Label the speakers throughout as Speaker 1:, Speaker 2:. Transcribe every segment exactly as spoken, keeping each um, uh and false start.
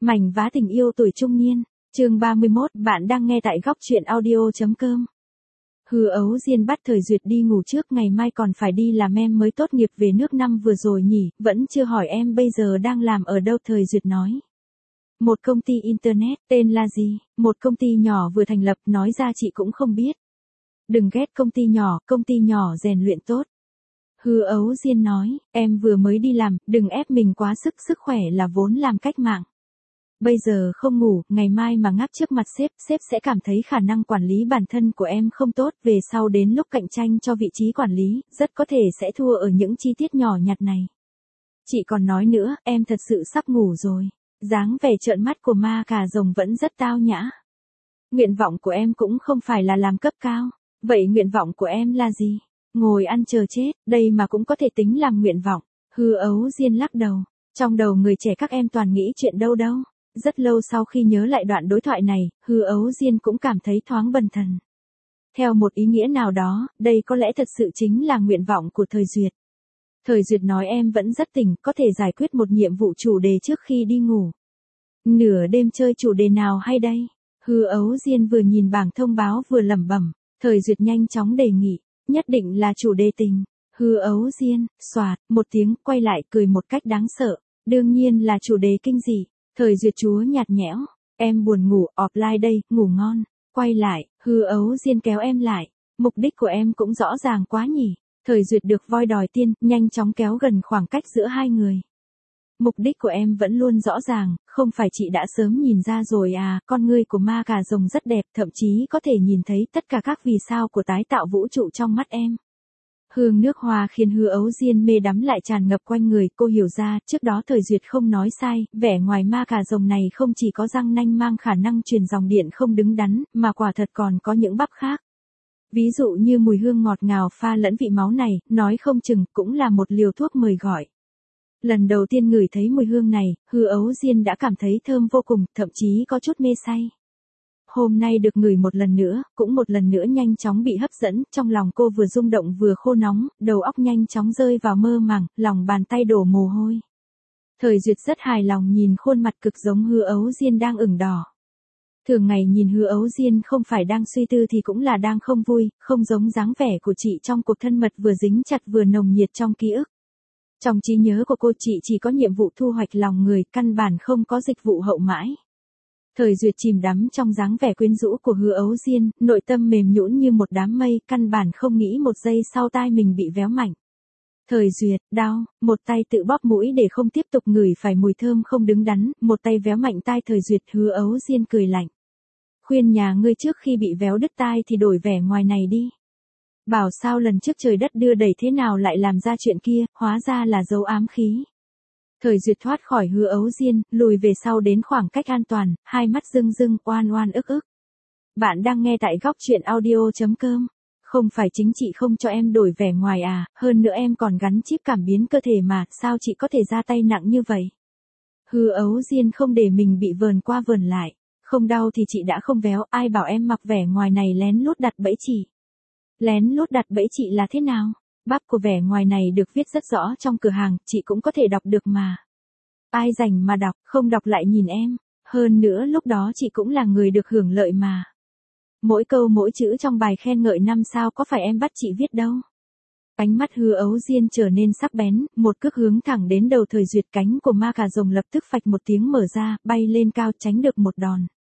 Speaker 1: Mảnh vá tình yêu tuổi trung niên, chương ba mươi mốt, bạn đang nghe tại góc truyện audio.com. Hứa Ấu Diên bắt Thời Duyệt đi ngủ trước, ngày mai còn phải đi làm, em mới tốt nghiệp về nước năm vừa rồi nhỉ, vẫn chưa hỏi em bây giờ đang làm ở đâu. Thời Duyệt nói. Một công ty internet, tên là gì? Một công ty nhỏ vừa thành lập, nói ra chị cũng không biết. Đừng ghét công ty nhỏ, công ty nhỏ rèn luyện tốt. Hứa Ấu Diên nói, em vừa mới đi làm, đừng ép mình quá sức, sức khỏe là vốn làm cách mạng. Bây giờ không ngủ, ngày mai mà ngáp trước mặt sếp, sếp sẽ cảm thấy khả năng quản lý bản thân của em không tốt, về sau đến lúc cạnh tranh cho vị trí quản lý, rất có thể sẽ thua ở những chi tiết nhỏ nhặt này. Chị còn nói nữa, em thật sự sắp ngủ rồi. Dáng vẻ trợn mắt của ma cà rồng vẫn rất tao nhã. Nguyện vọng của em cũng không phải là làm cấp cao. Vậy nguyện vọng của em là gì? Ngồi ăn chờ chết, đây mà cũng có thể tính làm nguyện vọng. Hứa Ấu Diên lắc đầu. Trong đầu người trẻ các em toàn nghĩ chuyện đâu đâu. Rất lâu sau khi nhớ lại đoạn đối thoại này, Hứa Ấu Diên cũng cảm thấy thoáng bần thần. Theo một ý nghĩa nào đó, đây có lẽ thật sự chính là nguyện vọng của Thời Duyệt. Thời Duyệt nói em vẫn rất tỉnh, có thể giải quyết một nhiệm vụ chủ đề trước khi đi ngủ. Nửa đêm chơi chủ đề nào hay đây? Hứa Ấu Diên vừa nhìn bảng thông báo vừa lẩm bẩm. Thời Duyệt nhanh chóng đề nghị, nhất định là chủ đề tình. Hứa Ấu Diên, xoạt, một tiếng, quay lại cười một cách đáng sợ. Đương nhiên là chủ đề kinh dị. Thời Duyệt chúa nhạt nhẽo, em buồn ngủ, offline đây, ngủ ngon. Quay lại, Hứa Ấu Diên kéo em lại, mục đích của em cũng rõ ràng quá nhỉ. Thời Duyệt được voi đòi tiên, nhanh chóng kéo gần khoảng cách giữa hai người. Mục đích của em vẫn luôn rõ ràng, không phải chị đã sớm nhìn ra rồi à, con ngươi của ma cà rồng rất đẹp, thậm chí có thể nhìn thấy tất cả các vì sao của tái tạo vũ trụ trong mắt em. Hương nước hoa khiến Hứa Ấu Diên mê đắm lại tràn ngập quanh người, cô hiểu ra, trước đó Thời Duyệt không nói sai, vẻ ngoài ma cà rồng này không chỉ có răng nanh mang khả năng truyền dòng điện không đứng đắn, mà quả thật còn có những bắp khác. Ví dụ như mùi hương ngọt ngào pha lẫn vị máu này, nói không chừng cũng là một liều thuốc mời gọi. Lần đầu tiên ngửi thấy mùi hương này, Hứa Ấu Diên đã cảm thấy thơm vô cùng, thậm chí có chút mê say. Hôm nay được ngửi một lần nữa, cũng một lần nữa nhanh chóng bị hấp dẫn, trong lòng cô vừa rung động vừa khô nóng, đầu óc nhanh chóng rơi vào mơ màng, lòng bàn tay đổ mồ hôi. Thời Duyệt rất hài lòng nhìn khuôn mặt cực giống Hứa Ấu Diên đang ửng đỏ. Thường ngày nhìn Hứa Ấu Diên không phải đang suy tư thì cũng là đang không vui, không giống dáng vẻ của chị trong cuộc thân mật vừa dính chặt vừa nồng nhiệt trong ký ức. Trong trí nhớ của cô, chị chỉ có nhiệm vụ thu hoạch lòng người, căn bản không có dịch vụ hậu mãi. Thời Duyệt chìm đắm trong dáng vẻ quyến rũ của Hứa Ấu Diên, nội tâm mềm nhũn như một đám mây, căn bản không nghĩ một giây sau tai mình bị véo mạnh. Thời Duyệt, đau, một tay tự bóp mũi để không tiếp tục ngửi phải mùi thơm không đứng đắn, một tay véo mạnh tai Thời Duyệt. Hứa Ấu Diên cười lạnh. Khuyên nhà ngươi trước khi bị véo đứt tai thì đổi vẻ ngoài này đi. Bảo sao lần trước trời đất đưa đẩy thế nào lại làm ra chuyện kia, hóa ra là dấu ám khí. Thời Duyệt thoát khỏi Hứa Ấu Diên, lùi về sau đến khoảng cách an toàn, hai mắt rưng rưng, oan oan ức ức. Bạn đang nghe tại góc truyện audio.com. Không phải chính chị không cho em đổi vẻ ngoài à, hơn nữa em còn gắn chip cảm biến cơ thể mà, sao chị có thể ra tay nặng như vậy? Hứa Ấu Diên không để mình bị vờn qua vờn lại. Không đau thì chị đã không véo, ai bảo em mặc vẻ ngoài này lén lút đặt bẫy chị. Lén lút đặt bẫy chị là thế nào? Bắp của vẻ ngoài này được viết rất rõ trong cửa hàng, chị cũng có thể đọc được mà. Ai rảnh mà đọc, không đọc lại nhìn em. Hơn nữa lúc đó chị cũng là người được hưởng lợi mà. Mỗi câu mỗi chữ trong bài khen ngợi năm sao có phải em bắt chị viết đâu. Ánh mắt Hứa Ấu Diên trở nên sắc bén, một cước hướng thẳng đến đầu Thời Duyệt, cánh của ma cà rồng lập tức phạch một tiếng mở ra, bay lên cao tránh được một đòn.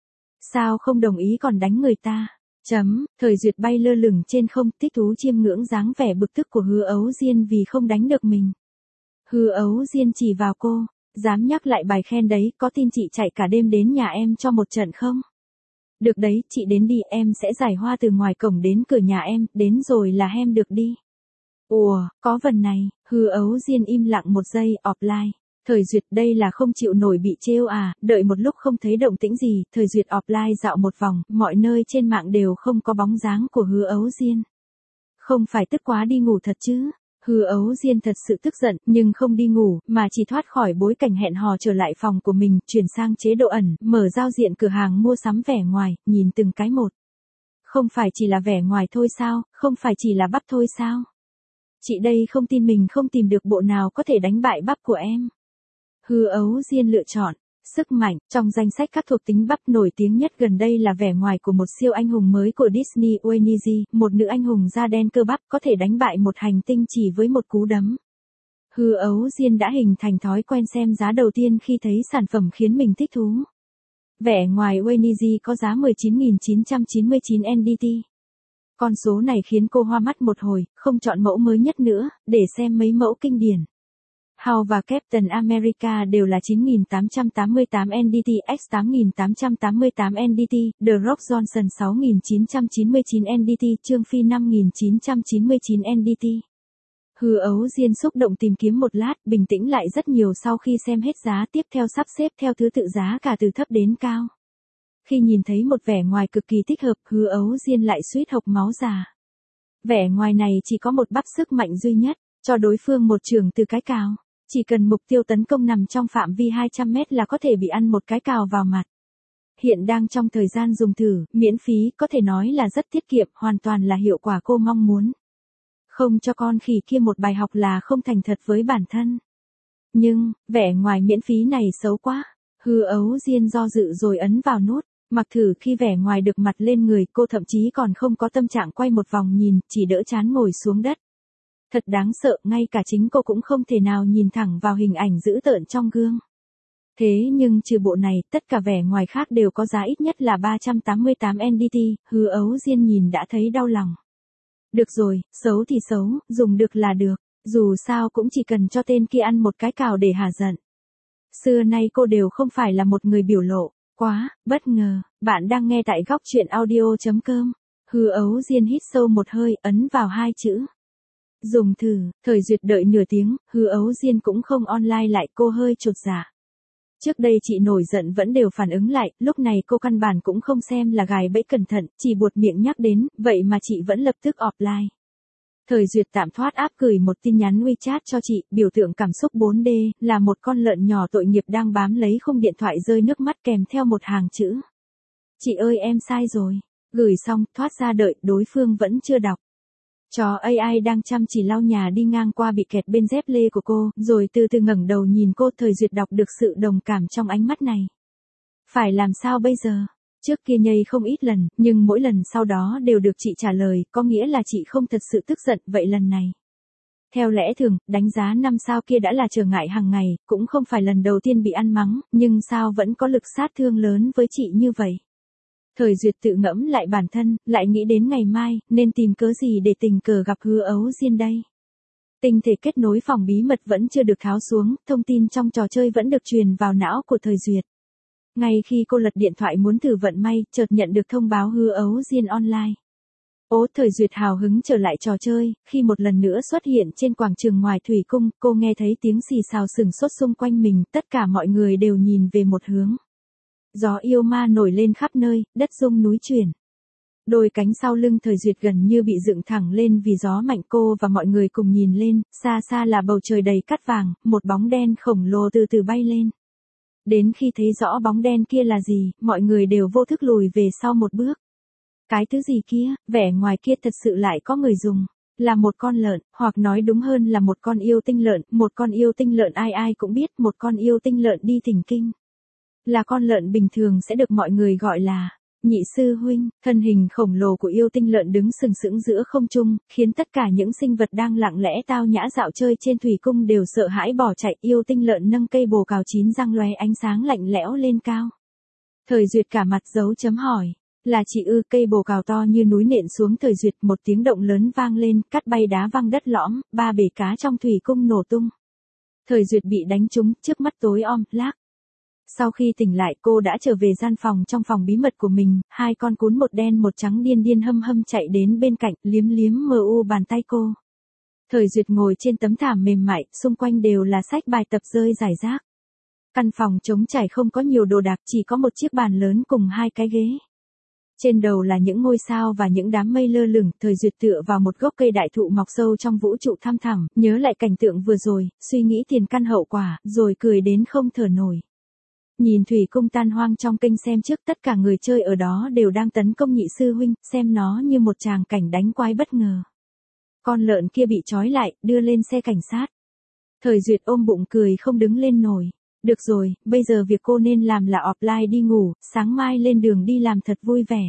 Speaker 1: Sao không đồng ý còn đánh người ta? Chấm, Thời Duyệt bay lơ lửng trên không, thích thú chiêm ngưỡng dáng vẻ bực tức của Hứa Ấu Diên vì không đánh được mình. Hứa Ấu Diên chỉ vào cô, dám nhắc lại bài khen đấy, có tin chị chạy cả đêm đến nhà em cho một trận không? Được đấy, chị đến đi, em sẽ giải hoa từ ngoài cổng đến cửa nhà em, đến rồi là em được đi. Ủa, có vần này. Hứa Ấu Diên im lặng một giây, offline. Thời Duyệt, đây là không chịu nổi bị trêu à, đợi một lúc không thấy động tĩnh gì, Thời Duyệt offline dạo một vòng, mọi nơi trên mạng đều không có bóng dáng của Hứa Ấu Diên. Không phải tức quá đi ngủ thật chứ? Hứa Ấu Diên thật sự tức giận, nhưng không đi ngủ, mà chỉ thoát khỏi bối cảnh hẹn hò trở lại phòng của mình, chuyển sang chế độ ẩn, mở giao diện cửa hàng mua sắm vẻ ngoài, nhìn từng cái một. Không phải chỉ là vẻ ngoài thôi sao, không phải chỉ là bắp thôi sao? Chị đây không tin mình không tìm được bộ nào có thể đánh bại bắp của em. Hứa Ấu Diên lựa chọn, Sức mạnh, trong danh sách các thuộc tính bắp nổi tiếng nhất gần đây là vẻ ngoài của một siêu anh hùng mới của Disney, Wendy, một nữ anh hùng da đen cơ bắp có thể đánh bại một hành tinh chỉ với một cú đấm. Hư Ấu Diên đã hình thành thói quen xem giá đầu tiên khi thấy sản phẩm khiến mình thích thú. Vẻ ngoài Wendy có giá mười chín nghìn chín trăm chín mươi chín N D T. Con số này khiến cô hoa mắt một hồi, không chọn mẫu mới nhất nữa, để xem mấy mẫu kinh điển. Hulk và Captain America đều là chín nghìn tám trăm tám mươi tám N D T, X tám nghìn tám trăm tám mươi tám N D T, The Rock Johnson sáu nghìn chín trăm chín mươi chín N D T, Trương Phi năm nghìn chín trăm chín mươi chín N D T. Hư Ấu Diên xúc động tìm kiếm một lát, bình tĩnh lại rất nhiều sau khi xem hết giá tiếp theo sắp xếp theo thứ tự giá cả từ thấp đến cao. Khi nhìn thấy một vẻ ngoài cực kỳ thích hợp, Hư Ấu Diên lại suýt hộc máu già. Vẻ ngoài này chỉ có một bắp sức mạnh duy nhất, cho đối phương một chưởng từ cái cào. Chỉ cần mục tiêu tấn công nằm trong phạm vi hai trăm mét là có thể bị ăn một cái cào vào mặt. Hiện đang trong thời gian dùng thử, miễn phí, có thể nói là rất tiết kiệm, hoàn toàn là hiệu quả cô mong muốn. Không cho con khỉ kia một bài học là không thành thật với bản thân. Nhưng, vẻ ngoài miễn phí này xấu quá. Hư Ấu Diên do dự rồi ấn vào nút. Mặc thử khi vẻ ngoài được mặt lên người, cô thậm chí còn không có tâm trạng quay một vòng nhìn, chỉ đỡ chán ngồi xuống đất. Thật đáng sợ, ngay cả chính cô cũng không thể nào nhìn thẳng vào hình ảnh dữ tợn trong gương. Thế nhưng trừ bộ này, tất cả vẻ ngoài khác đều có giá ít nhất là ba trăm tám mươi tám N D T, Hư Ấu Diên nhìn đã thấy đau lòng. Được rồi, xấu thì xấu, dùng được là được, dù sao cũng chỉ cần cho tên kia ăn một cái cào để hả giận. Xưa nay cô đều không phải là một người biểu lộ. Quá, bất ngờ, bạn đang nghe tại góc truyện audio.com. Hư Ấu Diên hít sâu một hơi, ấn vào hai chữ. Dùng thử, thời duyệt đợi nửa tiếng, Hư Ấu Diên cũng không online lại, cô hơi chột dạ. Trước đây chị nổi giận vẫn đều phản ứng lại, lúc này cô căn bản cũng không xem là gài bẫy cẩn thận, chỉ buột miệng nhắc đến, vậy mà chị vẫn lập tức offline. Thời duyệt tạm thoát áp gửi một tin nhắn WeChat cho chị, biểu tượng cảm xúc bốn D, là một con lợn nhỏ tội nghiệp đang bám lấy khung điện thoại rơi nước mắt kèm theo một hàng chữ. Chị ơi em sai rồi. Gửi xong, thoát ra đợi, đối phương vẫn chưa đọc. Chó A I đang chăm chỉ lau nhà đi ngang qua bị kẹt bên dép lê của cô, rồi từ từ ngẩng đầu nhìn cô. Thời duyệt đọc được sự đồng cảm trong ánh mắt này. Phải làm sao bây giờ? Trước kia nhây không ít lần, nhưng mỗi lần sau đó đều được chị trả lời, có nghĩa là chị không thật sự tức giận, vậy lần này. Theo lẽ thường, đánh giá năm sao kia đã là trở ngại hàng ngày, cũng không phải lần đầu tiên bị ăn mắng, nhưng sao vẫn có lực sát thương lớn với chị như vậy. Thời duyệt tự ngẫm lại bản thân, lại nghĩ đến ngày mai, nên tìm cớ gì để tình cờ gặp Hư Ấu Diên đây. Tinh thể kết nối phòng bí mật vẫn chưa được tháo xuống, thông tin trong trò chơi vẫn được truyền vào não của Thời duyệt. Ngay khi cô lật điện thoại muốn thử vận may, chợt nhận được thông báo Hư Ấu Diên online. Ố Thời duyệt hào hứng trở lại trò chơi, khi một lần nữa xuất hiện trên quảng trường ngoài thủy cung, cô nghe thấy tiếng xì xào sừng sốt xung quanh mình, tất cả mọi người đều nhìn về một hướng. Gió yêu ma nổi lên khắp nơi, đất rung núi chuyển. Đôi cánh sau lưng Thời duyệt gần như bị dựng thẳng lên vì gió mạnh, cô và mọi người cùng nhìn lên, xa xa là bầu trời đầy cát vàng, một bóng đen khổng lồ từ từ bay lên. Đến khi thấy rõ bóng đen kia là gì, mọi người đều vô thức lùi về sau một bước. Cái thứ gì kia, vẻ ngoài kia thật sự lại có người dùng. Là một con lợn, hoặc nói đúng hơn là một con yêu tinh lợn, một con yêu tinh lợn ai ai cũng biết, một con yêu tinh lợn đi thỉnh kinh. Là con lợn bình thường sẽ được mọi người gọi là Nhị sư huynh. Thân hình khổng lồ của yêu tinh lợn đứng sừng sững giữa không trung, khiến tất cả những sinh vật đang lặng lẽ tao nhã dạo chơi trên thủy cung đều sợ hãi bỏ chạy. Yêu tinh lợn nâng cây bồ cào chín răng lóe ánh sáng lạnh lẽo lên cao. Thời duyệt cả mặt dấu chấm hỏi. Là chị ư? Cây bồ cào to như núi nện xuống Thời duyệt, một tiếng động lớn vang lên, cát bay đá văng đất lõm, ba bể cá trong thủy cung nổ tung. Thời duyệt bị đánh trúng, trước mắt tối om, lác. Sau khi tỉnh lại, cô đã trở về gian phòng trong phòng bí mật của mình, hai con cún một đen một trắng điên điên hâm hâm chạy đến bên cạnh, liếm liếm mờ u bàn tay cô. Thời duyệt ngồi trên tấm thảm mềm mại, xung quanh đều là sách bài tập rơi rải rác. Căn phòng trống trải không có nhiều đồ đạc, chỉ có một chiếc bàn lớn cùng hai cái ghế. Trên đầu là những ngôi sao và những đám mây lơ lửng. Thời duyệt tựa vào một gốc cây đại thụ mọc sâu trong vũ trụ thăm thẳm, nhớ lại cảnh tượng vừa rồi, suy nghĩ tiền căn hậu quả, rồi cười đến không thở nổi. Nhìn thủy cung tan hoang trong kênh xem trước, tất cả người chơi ở đó đều đang tấn công nhị sư huynh, xem nó như một tràng cảnh đánh quái bất ngờ. Con lợn kia bị trói lại, đưa lên xe cảnh sát. Thời duyệt ôm bụng cười không đứng lên nổi. Được rồi, bây giờ việc cô nên làm là offline đi ngủ, sáng mai lên đường đi làm thật vui vẻ.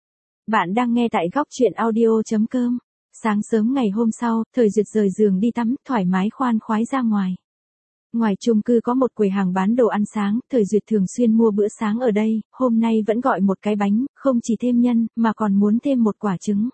Speaker 1: Bạn đang nghe tại góc chuyện audio chấm com. Sáng sớm ngày hôm sau, Thời Duyệt rời giường đi tắm, thoải mái khoan khoái ra ngoài. Ngoài chung cư có một quầy hàng bán đồ ăn sáng, Thời Duyệt thường xuyên mua bữa sáng ở đây, hôm nay vẫn gọi một cái bánh, không chỉ thêm nhân, mà còn muốn thêm một quả trứng.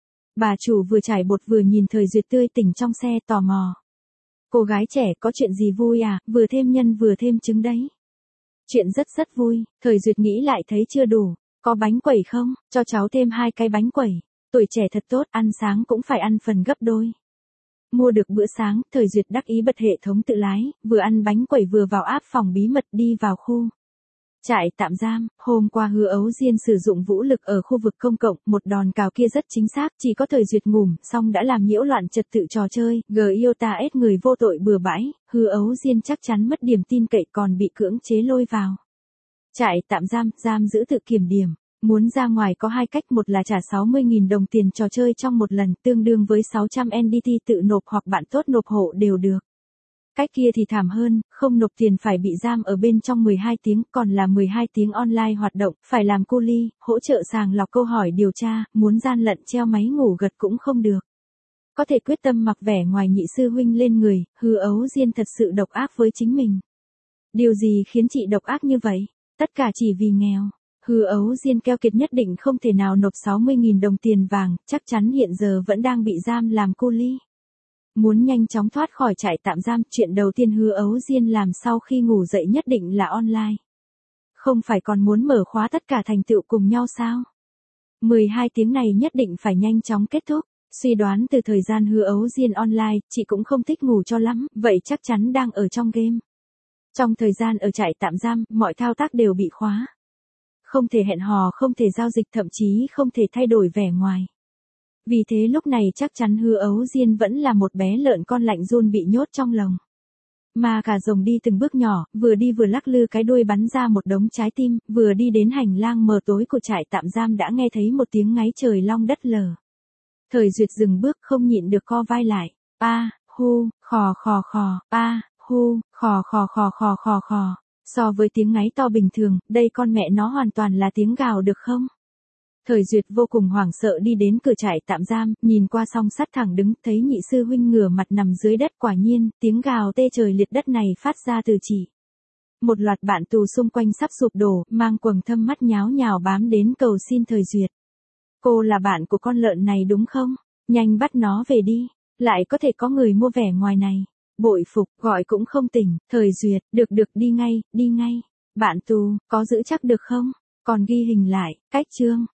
Speaker 1: Bà chủ vừa trải bột vừa nhìn Thời Duyệt tươi tỉnh trong xe tò mò. Cô gái trẻ có chuyện gì vui à, vừa thêm nhân vừa thêm trứng đấy. Chuyện rất rất vui, Thời Duyệt nghĩ lại thấy chưa đủ, có bánh quẩy không, cho cháu thêm hai cái bánh quẩy, tuổi trẻ thật tốt, ăn sáng cũng phải ăn phần gấp đôi. Mua được bữa sáng, Thời Duyệt đắc ý bật hệ thống tự lái, vừa ăn bánh quẩy vừa vào app phòng bí mật đi vào khu trại tạm giam. Hôm qua Hứa Ấu Diên sử dụng vũ lực ở khu vực công cộng, một đòn cào kia rất chính xác, chỉ có Thời Duyệt ngủm, xong đã làm nhiễu loạn trật tự trò chơi, Giota ép người vô tội bừa bãi, Hứa Ấu Diên chắc chắn mất điểm tin cậy còn bị cưỡng chế lôi vào trại tạm giam, giam giữ tự kiểm điểm. Muốn ra ngoài có hai cách, một là trả sáu mươi nghìn đồng tiền trò chơi trong một lần, tương đương với sáu trăm en đê tê tự nộp hoặc bạn tốt nộp hộ đều được. Cách kia thì thảm hơn, không nộp tiền phải bị giam ở bên trong mười hai tiếng, còn là mười hai tiếng online hoạt động, phải làm cu li, hỗ trợ sàng lọc câu hỏi điều tra, muốn gian lận treo máy ngủ gật cũng không được. Có thể quyết tâm mặc vẻ ngoài nhị sư huynh lên người, Hứa Ấu Diên thật sự độc ác với chính mình. Điều gì khiến chị độc ác như vậy? Tất cả chỉ vì nghèo. Hứa Ấu Diên keo kiệt nhất định không thể nào nộp sáu mươi nghìn đồng tiền vàng, chắc chắn hiện giờ vẫn đang bị giam làm cu li. Muốn nhanh chóng thoát khỏi trại tạm giam, chuyện đầu tiên Hứa Ấu Diên làm sau khi ngủ dậy nhất định là online. Không phải còn muốn mở khóa tất cả thành tựu cùng nhau sao? mười hai tiếng này nhất định phải nhanh chóng kết thúc. Suy đoán từ thời gian Hứa Ấu Diên online, chị cũng không thích ngủ cho lắm, vậy chắc chắn đang ở trong game. Trong thời gian ở trại tạm giam, mọi thao tác đều bị khóa. Không thể hẹn hò, không thể giao dịch, thậm chí không thể thay đổi vẻ ngoài. Vì thế lúc này chắc chắn Hứa Ấu Diên vẫn là một bé lợn con lạnh run bị nhốt trong lồng. Mà cả rồng đi từng bước nhỏ, vừa đi vừa lắc lư cái đuôi bắn ra một đống trái tim, vừa đi đến hành lang mờ tối của trại tạm giam đã nghe thấy một tiếng ngáy trời long đất lở. Thời Duyệt dừng bước không nhịn được co vai lại. A, hu, khò khò khò, a, hu, khò khò khò khò khò khò. So với tiếng ngáy to bình thường, đây con mẹ nó hoàn toàn là tiếng gào được không? Thời Duyệt vô cùng hoảng sợ đi đến cửa trại tạm giam, nhìn qua song sắt thẳng đứng, thấy nhị sư huynh ngửa mặt nằm dưới đất, quả nhiên, tiếng gào tê trời liệt đất này phát ra từ chỉ. Một loạt bạn tù xung quanh sắp sụp đổ, mang quầng thâm mắt nháo nhào bám đến cầu xin Thời Duyệt. Cô là bạn của con lợn này đúng không? Nhanh bắt nó về đi, lại có thể có người mua vẻ ngoài này. Bội phục, gọi cũng không tỉnh, Thời Duyệt, được được đi ngay, đi ngay. Bạn tù, có giữ chắc được không? Còn ghi hình lại, cách chương.